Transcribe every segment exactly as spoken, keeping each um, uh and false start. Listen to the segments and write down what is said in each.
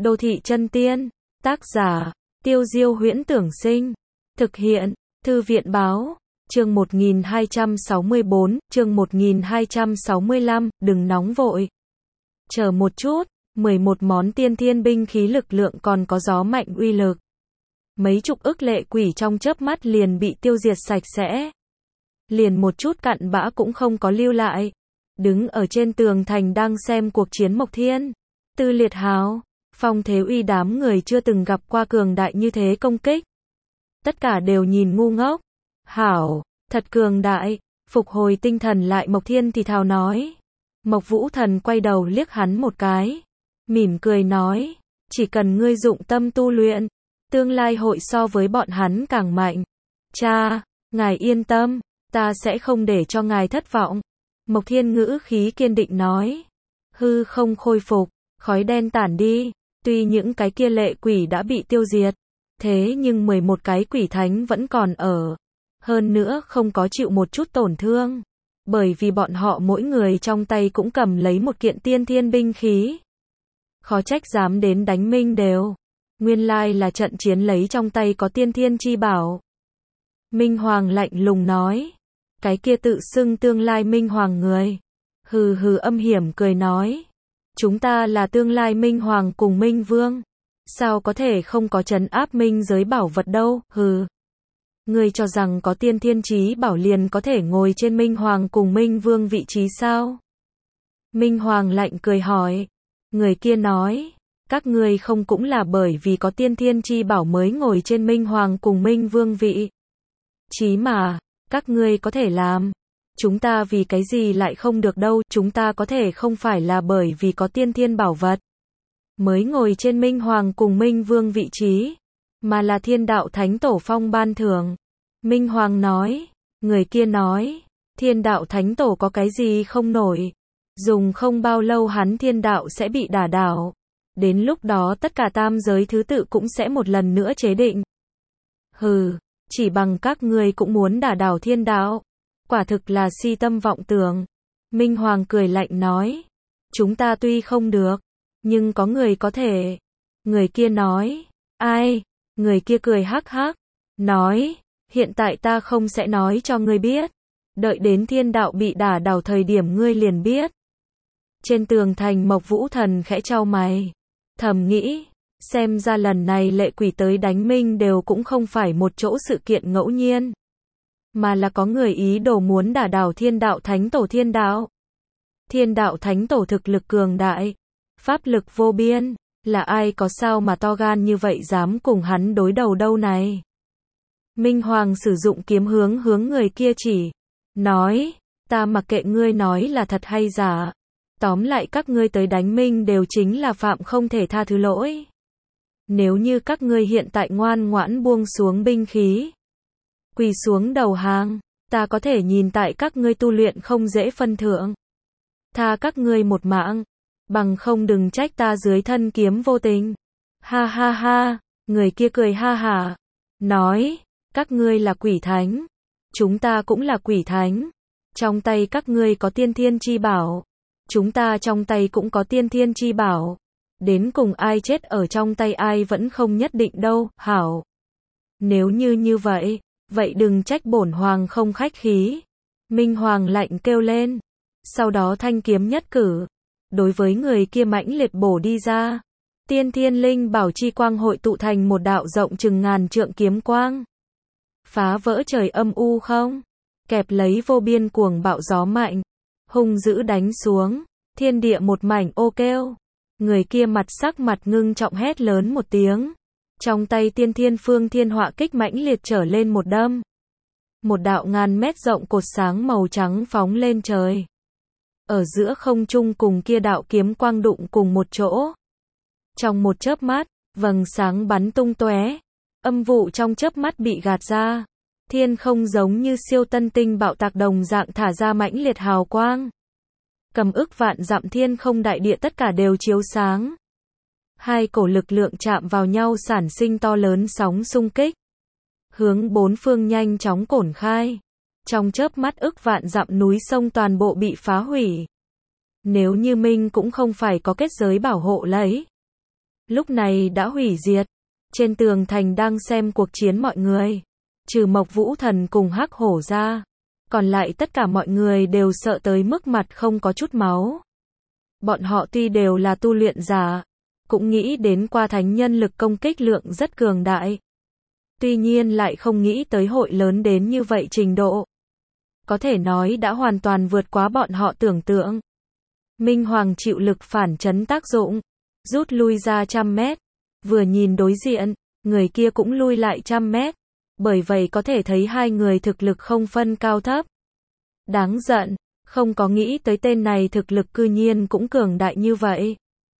Đô thị chân tiên. Tác giả, Tiêu Diêu Huyễn Tưởng Sinh. Thực hiện, Thư viện Báo. Chương một nghìn hai trăm sáu mươi bốn, chương một nghìn hai trăm sáu mươi lăm, đừng nóng vội. Chờ một chút, mười một món tiên thiên binh khí lực lượng còn có gió mạnh uy lực. Mấy chục ức lệ quỷ trong chớp mắt liền bị tiêu diệt sạch sẽ. Liền một chút cặn bã cũng không có lưu lại. Đứng ở trên tường thành đang xem cuộc chiến Mộc Thiên, Tư Liệt Hào, Phong Thế Uy đám người chưa từng gặp qua cường đại như thế công kích. Tất cả đều nhìn ngu ngốc. Hảo, thật cường đại. Phục hồi tinh thần lại Mộc Thiên thì thào nói. Mộc Vũ Thần quay đầu liếc hắn một cái, mỉm cười nói, chỉ cần ngươi dụng tâm tu luyện, tương lai hội so với bọn hắn càng mạnh. Cha, ngài yên tâm, ta sẽ không để cho ngài thất vọng. Mộc Thiên ngữ khí kiên định nói. Hư không khôi phục, khói đen tản đi, tuy những cái kia lệ quỷ đã bị tiêu diệt, thế nhưng mười một cái quỷ thánh vẫn còn ở. Hơn nữa không có chịu một chút tổn thương, bởi vì bọn họ mỗi người trong tay cũng cầm lấy một kiện tiên thiên binh khí. Khó trách dám đến đánh Minh Đều. Nguyên lai là trận chiến lấy trong tay có tiên thiên chi bảo. Minh Hoàng lạnh lùng nói. Cái kia tự xưng tương lai Minh Hoàng người. Hừ hừ âm hiểm cười nói. Chúng ta là tương lai Minh Hoàng cùng Minh Vương. Sao có thể không có trấn áp minh giới bảo vật đâu, hừ. Ngươi cho rằng có tiên thiên chí bảo liền có thể ngồi trên Minh Hoàng cùng Minh Vương vị trí sao? Minh Hoàng lạnh cười hỏi. Người kia nói, các ngươi không cũng là bởi vì có tiên thiên chi bảo mới ngồi trên Minh Hoàng cùng Minh Vương vị trí mà, các ngươi có thể làm. Chúng ta vì cái gì lại không được đâu, chúng ta có thể không phải là bởi vì có tiên thiên bảo vật mới ngồi trên Minh Hoàng cùng Minh Vương vị trí, mà là Thiên Đạo Thánh Tổ phong ban thưởng. Minh Hoàng nói. Người kia nói, Thiên Đạo Thánh Tổ có cái gì không nổi, dùng không bao lâu hắn thiên đạo sẽ bị đả đảo. Đến lúc đó tất cả tam giới thứ tự cũng sẽ một lần nữa chế định. Hừ, chỉ bằng các ngươi cũng muốn đả đảo thiên đạo, quả thực là si tâm vọng tưởng. Minh Hoàng cười lạnh nói. Chúng ta tuy không được, nhưng có người có thể. Người kia nói. Ai? Người kia cười hắc hắc, nói, hiện tại ta không sẽ nói cho ngươi biết, đợi đến thiên đạo bị đả đảo thời điểm ngươi liền biết. Trên tường thành Mộc Vũ Thần khẽ chau mày, thầm nghĩ, xem ra lần này lệ quỷ tới đánh Minh Đều cũng không phải một chỗ sự kiện ngẫu nhiên, mà là có người ý đồ muốn đả đảo Thiên Đạo Thánh Tổ thiên đạo. Thiên Đạo Thánh Tổ thực lực cường đại, pháp lực vô biên. Là ai có sao mà to gan như vậy dám cùng hắn đối đầu đâu này? Minh Hoàng sử dụng kiếm hướng hướng người kia chỉ. Nói, ta mặc kệ ngươi nói là thật hay giả. Tóm lại các ngươi tới đánh Minh Đều chính là phạm không thể tha thứ lỗi. Nếu như các ngươi hiện tại ngoan ngoãn buông xuống binh khí, quỳ xuống đầu hàng, ta có thể nhìn tại các ngươi tu luyện không dễ phân thượng, tha các ngươi một mạng. Bằng không đừng trách ta dưới thân kiếm vô tình. Ha ha ha, người kia cười ha hả, nói, các ngươi là quỷ thánh, chúng ta cũng là quỷ thánh. Trong tay các ngươi có tiên thiên chi bảo, chúng ta trong tay cũng có tiên thiên chi bảo. Đến cùng ai chết ở trong tay ai vẫn không nhất định đâu, hảo. Nếu như như vậy, vậy đừng trách bổn hoàng không khách khí. Minh Hoàng lạnh kêu lên, sau đó thanh kiếm nhất cử. Đối với người kia mãnh liệt bổ đi ra. Tiên thiên linh bảo chi quang hội tụ thành một đạo rộng chừng ngàn trượng kiếm quang. Phá vỡ trời âm u không. Kẹp lấy vô biên cuồng bạo gió mạnh. Hung dữ đánh xuống. Thiên địa một mảnh ô kêu. Người kia mặt sắc mặt ngưng trọng hét lớn một tiếng. Trong tay tiên thiên phương thiên họa kích mãnh liệt trở lên một đâm. Một đạo ngàn mét rộng cột sáng màu trắng phóng lên trời. Ở giữa không trung cùng kia đạo kiếm quang đụng cùng một chỗ. Trong một chớp mắt, vầng sáng bắn tung tóe, âm vụ trong chớp mắt bị gạt ra. Thiên không giống như siêu tân tinh bạo tạc đồng dạng thả ra mãnh liệt hào quang. Cầm ức vạn dặm thiên không đại địa tất cả đều chiếu sáng. Hai cổ lực lượng chạm vào nhau sản sinh to lớn sóng xung kích. Hướng bốn phương nhanh chóng cổn khai. Trong chớp mắt ức vạn dặm núi sông toàn bộ bị phá hủy. Nếu như Minh cũng không phải có kết giới bảo hộ lấy, lúc này đã hủy diệt. Trên tường thành đang xem cuộc chiến mọi người, trừ Mộc Vũ Thần cùng Hắc Hổ ra, còn lại tất cả mọi người đều sợ tới mức mặt không có chút máu. Bọn họ tuy đều là tu luyện giả, cũng nghĩ đến qua thánh nhân lực công kích lượng rất cường đại. Tuy nhiên lại không nghĩ tới hội lớn đến như vậy trình độ. Có thể nói đã hoàn toàn vượt quá bọn họ tưởng tượng. Minh Hoàng chịu lực phản chấn tác dụng, rút lui ra trăm mét. Vừa nhìn đối diện, người kia cũng lui lại trăm mét. Bởi vậy có thể thấy hai người thực lực không phân cao thấp. Đáng giận, không có nghĩ tới tên này thực lực cư nhiên cũng cường đại như vậy.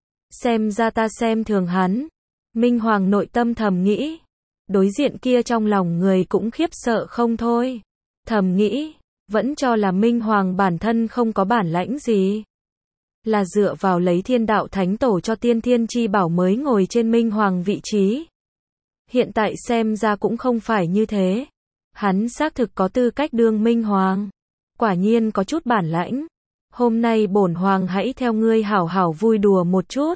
Xem ra ta xem thường hắn. Minh Hoàng nội tâm thầm nghĩ. Đối diện kia trong lòng người cũng khiếp sợ không thôi. Thầm nghĩ, vẫn cho là Minh Hoàng bản thân không có bản lãnh gì. Là dựa vào lấy thiên đạo thánh tổ cho tiên thiên chi bảo mới ngồi trên Minh Hoàng vị trí. Hiện tại xem ra cũng không phải như thế. Hắn xác thực có tư cách đương Minh Hoàng. Quả nhiên có chút bản lãnh. Hôm nay bổn Hoàng hãy theo ngươi hảo hảo vui đùa một chút.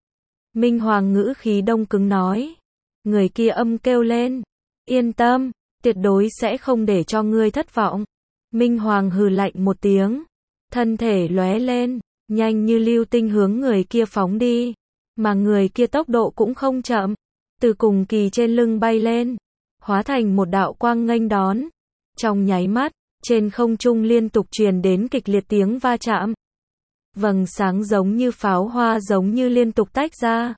Minh Hoàng ngữ khí đông cứng nói. Người kia âm kêu lên. Yên tâm, tuyệt đối sẽ không để cho ngươi thất vọng. Minh Hoàng hừ lạnh một tiếng. Thân thể lóe lên, nhanh như lưu tinh hướng người kia phóng đi. Mà người kia tốc độ cũng không chậm. Từ cùng kỳ trên lưng bay lên, hóa thành một đạo quang nghênh đón. Trong nháy mắt, trên không trung liên tục truyền đến kịch liệt tiếng va chạm. Vầng sáng giống như pháo hoa giống như liên tục tách ra.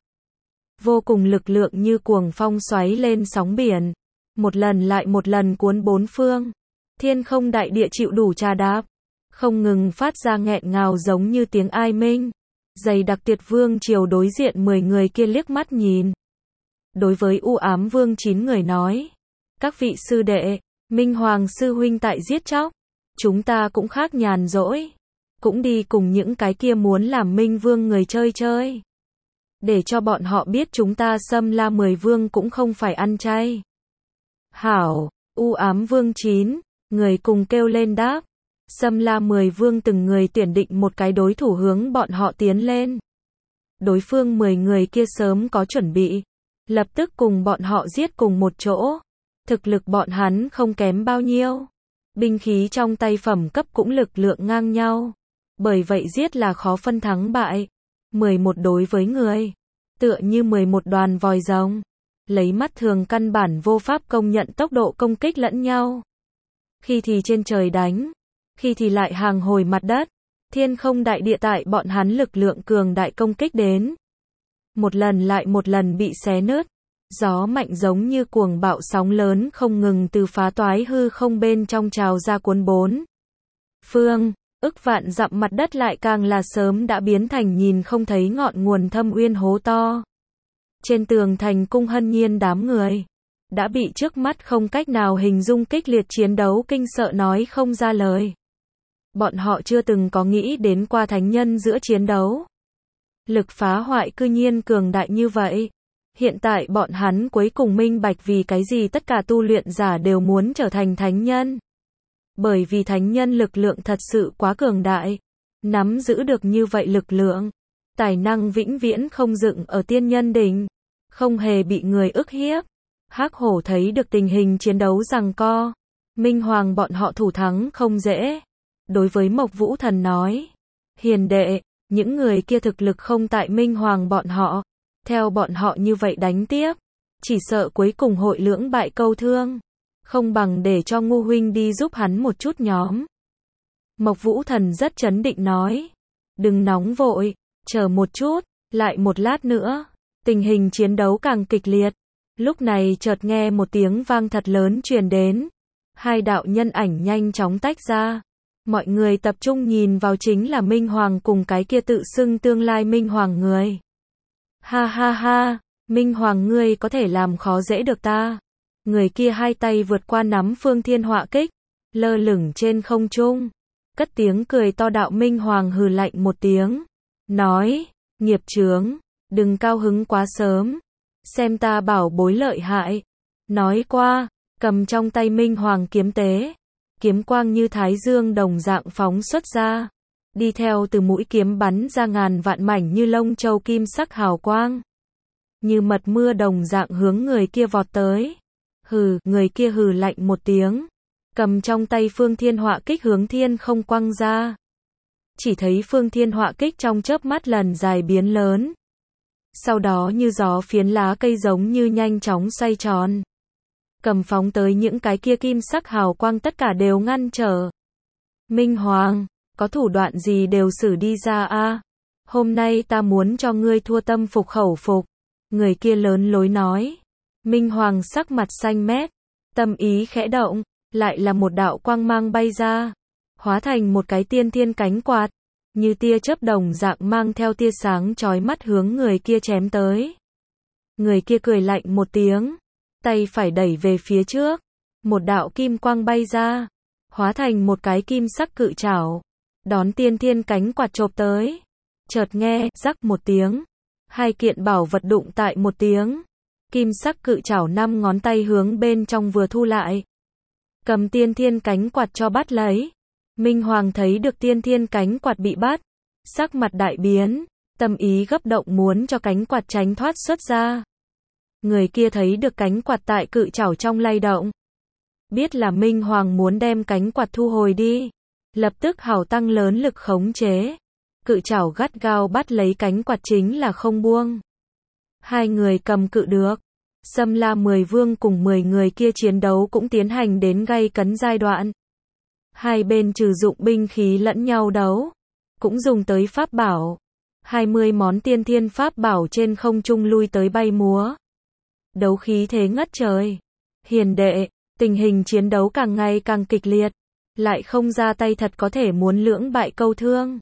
Vô cùng lực lượng như cuồng phong xoáy lên sóng biển. Một lần lại một lần cuốn bốn phương. Thiên không đại địa chịu đủ trà đạp. Không ngừng phát ra nghẹn ngào giống như tiếng ai minh. Dày đặc Tuyệt Vương triều đối diện mười người kia liếc mắt nhìn. Đối với U Ám Vương chín người nói. Các vị sư đệ, Minh Hoàng sư huynh tại giết chóc. Chúng ta cũng khác nhàn rỗi. Cũng đi cùng những cái kia muốn làm Minh Vương người chơi chơi. Để cho bọn họ biết chúng ta Xâm La mười vương cũng không phải ăn chay. Hảo, U Ám Vương chín, người cùng kêu lên đáp. Xâm La mười vương từng người tuyển định một cái đối thủ hướng bọn họ tiến lên. Đối phương mười người kia sớm có chuẩn bị. Lập tức cùng bọn họ giết cùng một chỗ. Thực lực bọn hắn không kém bao nhiêu. Binh khí trong tay phẩm cấp cũng lực lượng ngang nhau. Bởi vậy giết là khó phân thắng bại. mười một đối với người. Tựa như mười một đoàn vòi rồng. Lấy mắt thường căn bản vô pháp công nhận tốc độ công kích lẫn nhau. Khi thì trên trời đánh. Khi thì lại hàng hồi mặt đất. Thiên không đại địa tại bọn hắn lực lượng cường đại công kích đến. Một lần lại một lần bị xé nứt. Gió mạnh giống như cuồng bạo sóng lớn không ngừng từ phá toái hư không bên trong trào ra cuốn bốn phương. Ức vạn dặm mặt đất lại càng là sớm đã biến thành nhìn không thấy ngọn nguồn thâm uyên hố to. Trên tường thành cung Hân Nhiên đám người đã bị trước mắt không cách nào hình dung kích liệt chiến đấu kinh sợ nói không ra lời. Bọn họ chưa từng có nghĩ đến qua thánh nhân giữa chiến đấu. Lực phá hoại cư nhiên cường đại như vậy. Hiện tại bọn hắn cuối cùng minh bạch vì cái gì tất cả tu luyện giả đều muốn trở thành thánh nhân. Bởi vì thánh nhân lực lượng thật sự quá cường đại. Nắm giữ được như vậy lực lượng. Tài năng vĩnh viễn không dựng ở tiên nhân đỉnh. Không hề bị người ức hiếp. Hắc Hổ thấy được tình hình chiến đấu giằng co. Minh Hoàng bọn họ thủ thắng không dễ. Đối với Mộc Vũ Thần nói. Hiền đệ, những người kia thực lực không tại Minh Hoàng bọn họ. Theo bọn họ như vậy đánh tiếp. Chỉ sợ cuối cùng hội lưỡng bại câu thương. Không bằng để cho Ngô huynh đi giúp hắn một chút nhóm. Mộc Vũ Thần rất trấn định nói. Đừng nóng vội, chờ một chút, lại một lát nữa. Tình hình chiến đấu càng kịch liệt. Lúc này chợt nghe một tiếng vang thật lớn truyền đến. Hai đạo nhân ảnh nhanh chóng tách ra. Mọi người tập trung nhìn vào chính là Minh Hoàng cùng cái kia tự xưng tương lai Minh Hoàng người. Ha ha ha, Minh Hoàng ngươi có thể làm khó dễ được ta. Người kia hai tay vượt qua nắm phương thiên họa kích, lơ lửng trên không trung. Cất tiếng cười to đạo Minh Hoàng hừ lạnh một tiếng. Nói, nghiệp chướng, đừng cao hứng quá sớm. Xem ta bảo bối lợi hại. Nói qua, cầm trong tay Minh Hoàng kiếm tế. Kiếm quang như thái dương đồng dạng phóng xuất ra. Đi theo từ mũi kiếm bắn ra ngàn vạn mảnh như lông châu kim sắc hào quang. như mật mưa đồng dạng hướng người kia vọt tới. Hừ, người kia hừ lạnh một tiếng, cầm trong tay phương thiên họa kích hướng thiên không quăng ra. Chỉ thấy phương thiên họa kích trong chớp mắt lần dài biến lớn. Sau đó như gió phiến lá cây giống như nhanh chóng xoay tròn. Cầm phóng tới những cái kia kim sắc hào quang tất cả đều ngăn trở. Minh Hoàng, có thủ đoạn gì đều xử đi ra a. Hôm nay ta muốn cho ngươi thua tâm phục khẩu phục. Người kia lớn lối nói. Minh Hoàng sắc mặt xanh mét, tâm ý khẽ động, lại là một đạo quang mang bay ra, hóa thành một cái tiên thiên cánh quạt, như tia chớp đồng dạng mang theo tia sáng chói mắt hướng người kia chém tới. Người kia cười lạnh một tiếng, tay phải đẩy về phía trước, một đạo kim quang bay ra, hóa thành một cái kim sắc cự trảo, đón tiên thiên cánh quạt chộp tới. Chợt nghe rắc một tiếng, hai kiện bảo vật đụng tại một tiếng, kim sắc cự trảo năm ngón tay hướng bên trong vừa thu lại, cầm tiên thiên cánh quạt cho bắt lấy. Minh Hoàng thấy được tiên thiên cánh quạt bị bắt, sắc mặt đại biến, tâm ý gấp động muốn cho cánh quạt tránh thoát xuất ra. Người kia thấy được cánh quạt tại cự trảo trong lay động, biết là Minh Hoàng muốn đem cánh quạt thu hồi đi, lập tức hào tăng lớn lực khống chế, cự trảo gắt gao bắt lấy cánh quạt chính là không buông. Hai người cầm cự được, Sâm La mười vương cùng mười người kia chiến đấu cũng tiến hành đến gay cấn giai đoạn. Hai bên trừ dụng binh khí lẫn nhau đấu, cũng dùng tới pháp bảo. hai mươi món tiên thiên pháp bảo trên không trung lui tới bay múa. Đấu khí thế ngất trời. Hiền đệ, tình hình chiến đấu càng ngày càng kịch liệt, lại không ra tay thật có thể muốn lưỡng bại câu thương.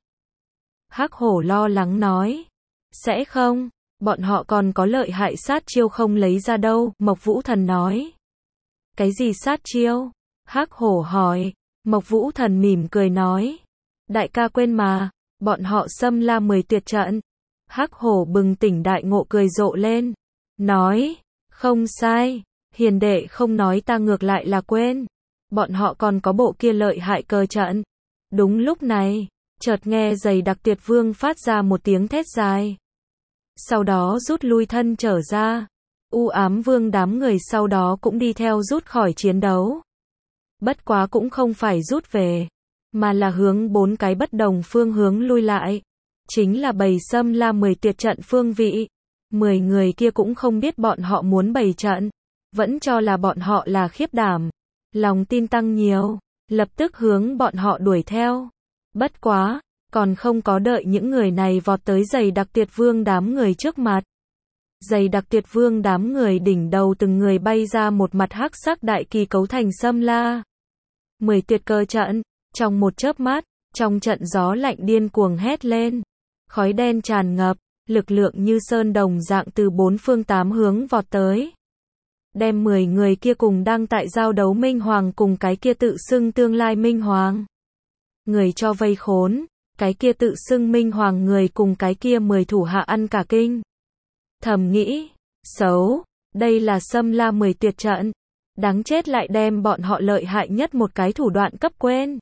Hắc Hổ lo lắng nói. Sẽ không, bọn họ còn có lợi hại sát chiêu không lấy ra đâu, Mộc Vũ Thần nói. Cái gì sát chiêu? Hắc Hổ hỏi. Mộc Vũ Thần mỉm cười nói. Đại ca quên mà, bọn họ Sâm La mười tuyệt trận. Hắc Hổ bừng tỉnh đại ngộ cười rộ lên. Nói, không sai, hiền đệ không nói ta ngược lại là quên. Bọn họ còn có bộ kia lợi hại cờ trận. Đúng lúc này, chợt nghe Giày Đặc Tuyệt Vương phát ra một tiếng thét dài. Sau đó rút lui thân trở ra. U Ám Vương đám người sau đó cũng đi theo rút khỏi chiến đấu. Bất quá cũng không phải rút về, mà là hướng bốn cái bất đồng phương hướng lui lại. Chính là bày Sâm La mười tuyệt trận phương vị. Mười người kia cũng không biết bọn họ muốn bày trận, vẫn cho là bọn họ là khiếp đảm. Lòng tin tăng nhiều, lập tức hướng bọn họ đuổi theo. Bất quá, còn không có đợi những người này vọt tới Giày Đặc Tuyệt Vương đám người trước mặt. Giày Đặc Tuyệt Vương đám người đỉnh đầu từng người bay ra một mặt hắc sắc đại kỳ cấu thành Sâm La mười tuyệt cơ trận. Trong một chớp mắt, trong trận gió lạnh điên cuồng hét lên, khói đen tràn ngập, lực lượng như sơn đồng dạng từ bốn phương tám hướng vọt tới, đem mười người kia cùng đang tại giao đấu Minh Hoàng cùng cái kia tự xưng tương lai Minh Hoàng người cho vây khốn. Cái kia tự xưng Minh Hoàng người cùng cái kia mười thủ hạ ăn cả kinh. Thầm nghĩ, xấu, đây là Sâm La mười tuyệt trận, đáng chết lại đem bọn họ lợi hại nhất một cái thủ đoạn cấp quên.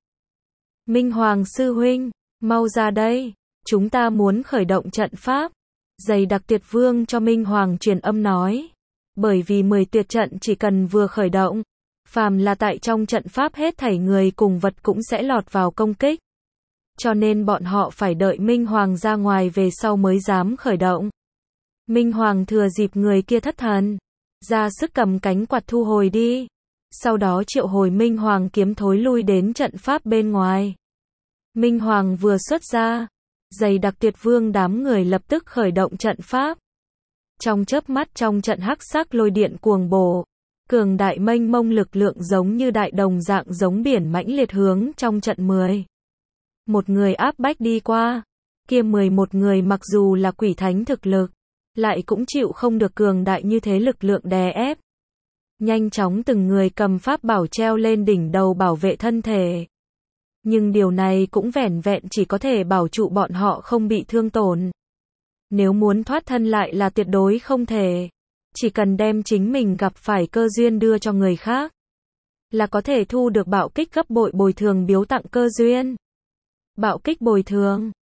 Minh Hoàng sư huynh, mau ra đây, chúng ta muốn khởi động trận pháp. Giày Đặc Tuyệt Vương cho Minh Hoàng truyền âm nói, bởi vì mười tuyệt trận chỉ cần vừa khởi động, phàm là tại trong trận pháp hết thảy người cùng vật cũng sẽ lọt vào công kích. Cho nên bọn họ phải đợi Minh Hoàng ra ngoài về sau mới dám khởi động. Minh Hoàng thừa dịp người kia thất thần, ra sức cầm cánh quạt thu hồi đi. Sau đó triệu hồi Minh Hoàng kiếm thối lui đến trận pháp bên ngoài. Minh Hoàng vừa xuất ra, Giày Đặc Tuyệt Vương đám người lập tức khởi động trận pháp. Trong chớp mắt trong trận hắc sắc lôi điện cuồng bổ, cường đại mênh mông lực lượng giống như đại đồng dạng giống biển mãnh liệt hướng trong trận mười một người áp bách đi qua. Kia mười một người mặc dù là quỷ thánh thực lực, lại cũng chịu không được cường đại như thế lực lượng đè ép. Nhanh chóng từng người cầm pháp bảo treo lên đỉnh đầu bảo vệ thân thể. Nhưng điều này cũng vẻn vẹn chỉ có thể bảo trụ bọn họ không bị thương tổn. Nếu muốn thoát thân lại là tuyệt đối không thể. Chỉ cần đem chính mình gặp phải cơ duyên đưa cho người khác, là có thể thu được bạo kích gấp bội bồi thường biếu tặng cơ duyên. Bạo kích bồi thường.